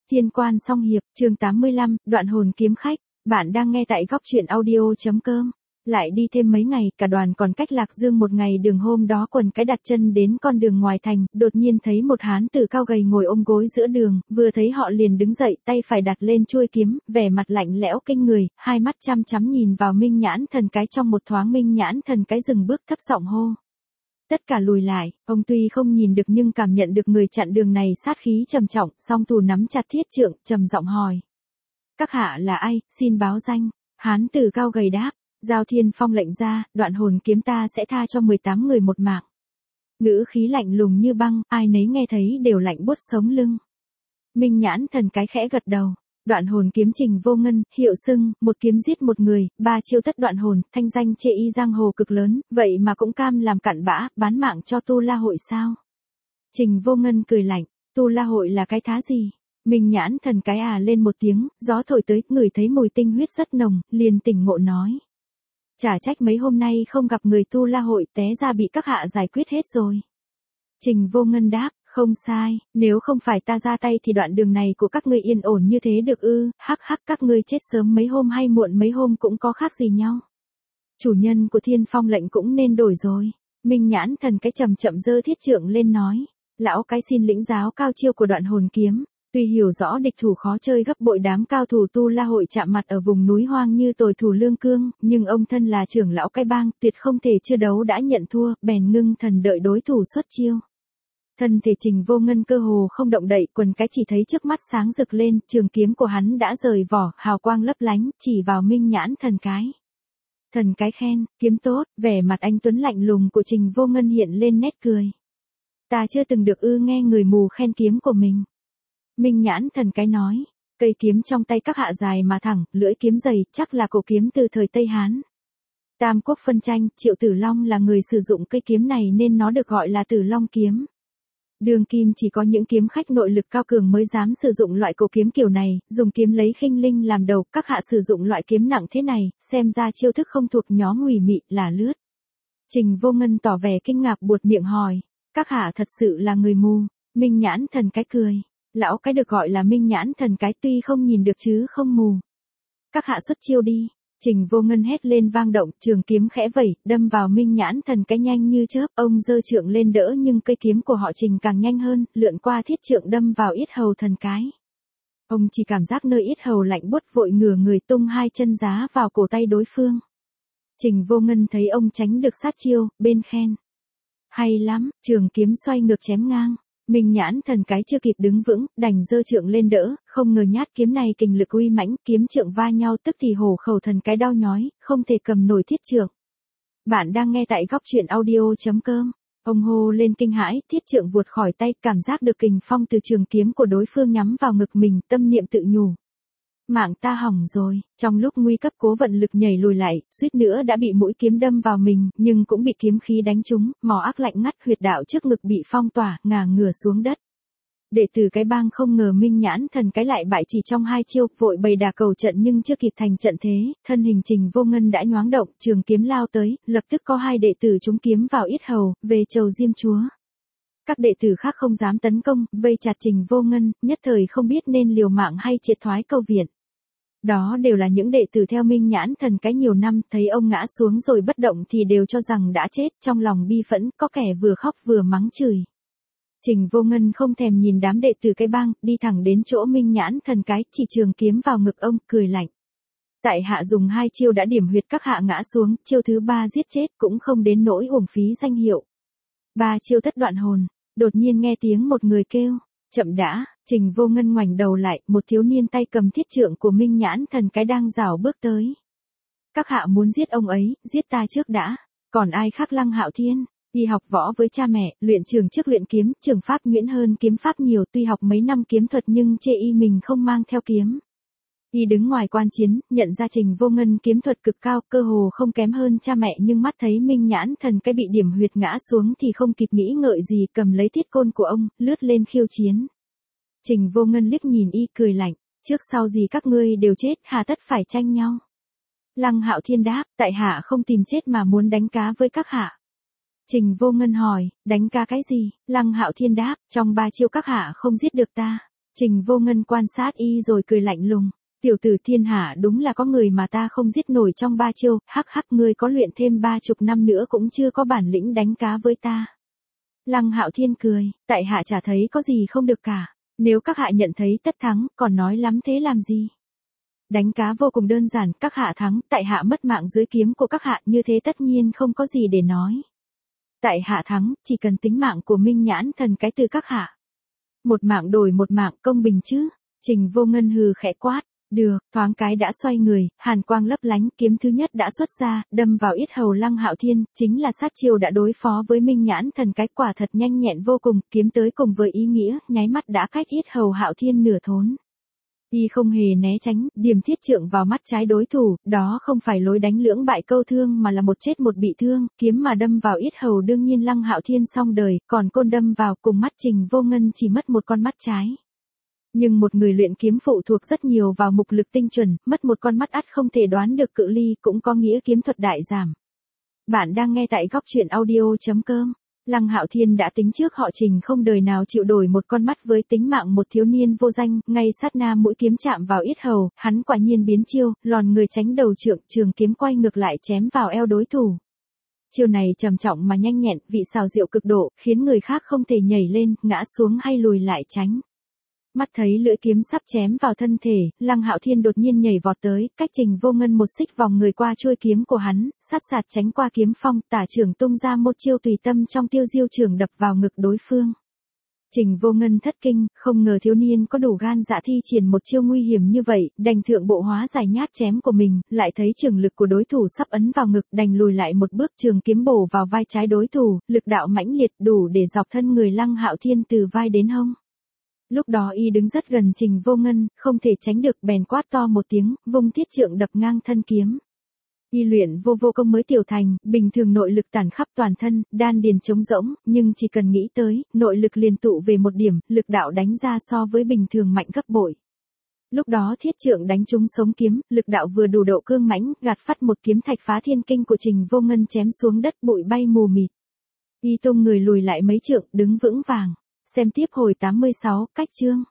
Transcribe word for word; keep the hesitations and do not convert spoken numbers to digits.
Thiên Quan Song Hiệp, chương tám mươi lăm, Đoạn Hồn Kiếm Khách. Bạn đang nghe tại góc truyện audio chấm com. Lại đi thêm mấy ngày, cả đoàn còn cách Lạc Dương một ngày đường. Hôm đó quần cái đặt chân đến con đường ngoài thành, đột nhiên thấy một hán tử cao gầy ngồi ôm gối giữa đường, vừa thấy họ liền đứng dậy, tay phải đặt lên chuôi kiếm, vẻ mặt lạnh lẽo kinh người, hai mắt chăm chăm nhìn vào Minh Nhãn Thần Cái. Trong một thoáng Minh Nhãn Thần Cái dừng bước thấp giọng hô. Tất cả lùi lại, ông tuy không nhìn được nhưng cảm nhận được người chặn đường này sát khí trầm trọng, song thủ nắm chặt thiết trượng, trầm giọng hỏi. Các hạ là ai, xin báo danh. Hán tử cao gầy đáp, Giao Thiên Phong lệnh ra, đoạn hồn kiếm ta sẽ tha cho mười tám người một mạng. Ngữ khí lạnh lùng như băng, ai nấy nghe thấy đều lạnh buốt sống lưng. Minh Nhãn Thần Cái khẽ gật đầu. Đoạn hồn kiếm Trình Vô Ngân, hiệu xưng, một kiếm giết một người, ba chiêu tất đoạn hồn, thanh danh chê y giang hồ cực lớn, vậy mà cũng cam làm cặn bã, bán mạng cho Tu La Hội sao? Trình Vô Ngân cười lạnh, Tu La Hội là cái thá gì? Minh Nhãn Thần Cái à lên một tiếng, gió thổi tới, ngửi thấy mùi tinh huyết rất nồng, liền tỉnh ngộ nói. Chả trách mấy hôm nay không gặp người Tu La Hội, té ra bị các hạ giải quyết hết rồi. Trình Vô Ngân đáp. Không sai, nếu không phải ta ra tay thì đoạn đường này của các ngươi yên ổn như thế được ư, hắc hắc các ngươi chết sớm mấy hôm hay muộn mấy hôm cũng có khác gì nhau. Chủ nhân của Thiên Phong lệnh cũng nên đổi rồi. Minh Nhãn Thần Cái chậm chậm giơ thiết trượng lên nói, lão cái xin lĩnh giáo cao chiêu của đoạn hồn kiếm. Tuy hiểu rõ địch thủ khó chơi gấp bội đám cao thủ Tu La Hội chạm mặt ở vùng núi hoang như tồi thủ Lương Cương, nhưng ông thân là trưởng lão cái bang, tuyệt không thể chưa đấu đã nhận thua, bèn ngưng thần đợi đối thủ xuất chiêu. Thân thể Trình Vô Ngân cơ hồ không động đậy, quần cái chỉ thấy trước mắt sáng rực lên, trường kiếm của hắn đã rời vỏ, hào quang lấp lánh, chỉ vào Minh Nhãn Thần Cái. Thần Cái khen, kiếm tốt, vẻ mặt anh tuấn lạnh lùng của Trình Vô Ngân hiện lên nét cười. Ta chưa từng được ư nghe người mù khen kiếm của mình. Minh Nhãn Thần Cái nói, cây kiếm trong tay các hạ dài mà thẳng, lưỡi kiếm dày, chắc là cổ kiếm từ thời Tây Hán. Tam quốc phân tranh, Triệu Tử Long là người sử dụng cây kiếm này nên nó được gọi là Tử Long kiếm. Đường kim chỉ có những kiếm khách nội lực cao cường mới dám sử dụng loại cổ kiếm kiểu này, dùng kiếm lấy khinh linh làm đầu, các hạ sử dụng loại kiếm nặng thế này, xem ra chiêu thức không thuộc nhóm ngụy mị, là lướt. Trình Vô Ngân tỏ vẻ kinh ngạc buột miệng hỏi, các hạ thật sự là người mù. Minh Nhãn Thần Cái cười, lão cái được gọi là Minh Nhãn Thần Cái tuy không nhìn được chứ không mù. Các hạ xuất chiêu đi. Trình Vô Ngân hét lên vang động, trường kiếm khẽ vẩy, đâm vào Minh Nhãn Thần Cái nhanh như chớp, ông giơ trượng lên đỡ nhưng cây kiếm của họ Trình càng nhanh hơn, lượn qua thiết trượng đâm vào yết hầu Thần Cái. Ông chỉ cảm giác nơi yết hầu lạnh buốt, vội ngửa người tung hai chân giá vào cổ tay đối phương. Trình Vô Ngân thấy ông tránh được sát chiêu, bên khen. Hay lắm, trường kiếm xoay ngược chém ngang. Minh Nhãn Thần Cái chưa kịp đứng vững, đành giơ trượng lên đỡ, không ngờ nhát kiếm này kình lực uy mãnh, kiếm trượng va nhau tức thì hổ khẩu Thần Cái đau nhói, không thể cầm nổi thiết trượng. Bạn đang nghe tại góc truyện audio chấm com. Ông hô lên kinh hãi, thiết trượng vụt khỏi tay, cảm giác được kình phong từ trường kiếm của đối phương nhắm vào ngực mình, tâm niệm tự nhủ. Mạng ta hỏng rồi, trong lúc nguy cấp cố vận lực nhảy lùi lại, suýt nữa đã bị mũi kiếm đâm vào mình, nhưng cũng bị kiếm khí đánh trúng, mỏ ác lạnh ngắt, huyệt đạo trước ngực bị phong tỏa, ngả ngửa xuống đất. Đệ tử cái bang không ngờ Minh Nhãn Thần Cái lại bại chỉ trong hai chiêu, vội bày đà cầu trận nhưng chưa kịp thành trận thế, thân hình Trình Vô Ngân đã nhoáng động, trường kiếm lao tới, lập tức có hai đệ tử trúng kiếm vào yết hầu, về chầu Diêm Chúa. Các đệ tử khác không dám tấn công, vây chặt Trình Vô Ngân, nhất thời không biết nên liều mạng hay triệt thoái câu viện. Đó đều là những đệ tử theo Minh Nhãn Thần Cái nhiều năm, thấy ông ngã xuống rồi bất động thì đều cho rằng đã chết, trong lòng bi phẫn, có kẻ vừa khóc vừa mắng chửi. Trình Vô Ngân không thèm nhìn đám đệ tử cái bang, đi thẳng đến chỗ Minh Nhãn Thần Cái, chỉ trường kiếm vào ngực ông, cười lạnh. Tại hạ dùng hai chiêu đã điểm huyệt các hạ ngã xuống, chiêu thứ ba giết chết cũng không đến nỗi uổng phí danh hiệu. Ba chiêu thất đoạn hồn, đột nhiên nghe tiếng một người kêu. Chậm đã, Trình Vô Ngân ngoảnh đầu lại, một thiếu niên tay cầm thiết trượng của Minh Nhãn Thần Cái đang rảo bước tới. Các hạ muốn giết ông ấy, giết ta trước đã, còn ai khác Lăng Hạo Thiên, đi học võ với cha mẹ, luyện trường trước luyện kiếm, trường pháp nhuyễn hơn kiếm pháp nhiều, tuy học mấy năm kiếm thuật nhưng chê y mình không mang theo kiếm. Y đứng ngoài quan chiến, nhận ra Trình Vô Ngân kiếm thuật cực cao, cơ hồ không kém hơn cha mẹ nhưng mắt thấy Minh Nhãn Thần Cái bị điểm huyệt ngã xuống thì không kịp nghĩ ngợi gì, cầm lấy thiết côn của ông, lướt lên khiêu chiến. Trình Vô Ngân liếc nhìn y cười lạnh, trước sau gì các ngươi đều chết, hà tất phải tranh nhau. Lăng Hạo Thiên đáp, tại hạ không tìm chết mà muốn đánh cá với các hạ. Trình Vô Ngân hỏi, đánh cá cái gì? Lăng Hạo Thiên đáp, trong ba chiêu các hạ không giết được ta. Trình Vô Ngân quan sát y rồi cười lạnh lùng. Tiểu tử thiên hạ đúng là có người mà ta không giết nổi trong ba chiêu, hắc hắc ngươi có luyện thêm ba chục năm nữa cũng chưa có bản lĩnh đánh cá với ta. Lăng Hạo Thiên cười, tại hạ chả thấy có gì không được cả, nếu các hạ nhận thấy tất thắng, còn nói lắm thế làm gì? Đánh cá vô cùng đơn giản, các hạ thắng, tại hạ mất mạng dưới kiếm của các hạ, như thế tất nhiên không có gì để nói. Tại hạ thắng, chỉ cần tính mạng của Minh Nhãn Thần cái từ các hạ. Một mạng đổi một mạng, công bình chứ? Trình Vô Ngân hừ khẽ quát. Được, thoáng cái đã xoay người, hàn quang lấp lánh, kiếm thứ nhất đã xuất ra, đâm vào yết hầu Lăng Hạo Thiên, chính là sát chiêu đã đối phó với Minh Nhãn Thần cái, quả thật nhanh nhẹn vô cùng, kiếm tới cùng với ý nghĩa, nháy mắt đã cách yết hầu Hạo Thiên nửa thốn. Y không hề né tránh, điểm thiết trượng vào mắt trái đối thủ, đó không phải lối đánh lưỡng bại câu thương mà là một chết một bị thương, kiếm mà đâm vào yết hầu đương nhiên Lăng Hạo Thiên xong đời, còn côn đâm vào cùng mắt Trình Vô Ngân chỉ mất một con mắt trái. Nhưng một người luyện kiếm phụ thuộc rất nhiều vào mục lực tinh chuẩn, mất một con mắt ắt không thể đoán được cự ly, cũng có nghĩa kiếm thuật đại giảm. Bạn đang nghe tại góc truyện audio chấm com. Lăng Hạo Thiên đã tính trước họ Trình không đời nào chịu đổi một con mắt với tính mạng một thiếu niên vô danh, ngay sát na mũi kiếm chạm vào yết hầu, hắn quả nhiên biến chiêu, lòn người tránh đầu trượng, trường kiếm quay ngược lại chém vào eo đối thủ. Chiêu này trầm trọng mà nhanh nhẹn, vị xào diệu cực độ, khiến người khác không thể nhảy lên, ngã xuống hay lùi lại tránh. Mắt thấy lưỡi kiếm sắp chém vào thân thể, Lăng Hạo Thiên đột nhiên nhảy vọt tới, cách Trình Vô Ngân một xích vòng người qua chuôi kiếm của hắn, sát sạt tránh qua kiếm phong, tả trưởng tung ra một chiêu tùy tâm trong tiêu diêu trường đập vào ngực đối phương. Trình Vô Ngân thất kinh, không ngờ thiếu niên có đủ gan dạ thi triển một chiêu nguy hiểm như vậy, đành thượng bộ hóa giải nhát chém của mình, lại thấy trường lực của đối thủ sắp ấn vào ngực, đành lùi lại một bước, trường kiếm bổ vào vai trái đối thủ, lực đạo mãnh liệt đủ để dọc thân người Lăng Hạo Thiên từ vai đến hông. Lúc đó y đứng rất gần Trình Vô Ngân, không thể tránh được, bèn quát to một tiếng, vung thiết trượng đập ngang thân kiếm. Y luyện vô vô công mới tiểu thành, bình thường nội lực tản khắp toàn thân, đan điền trống rỗng, nhưng chỉ cần nghĩ tới, nội lực liền tụ về một điểm, lực đạo đánh ra so với bình thường mạnh gấp bội. Lúc đó thiết trượng đánh trúng sống kiếm, lực đạo vừa đủ độ cương mãnh, gạt phắt một kiếm thạch phá thiên kinh của Trình Vô Ngân chém xuống đất, bụi bay mù mịt. Y tung người lùi lại mấy trượng, đứng vững vàng. Xem tiếp hồi tám mươi sáu, cách chương.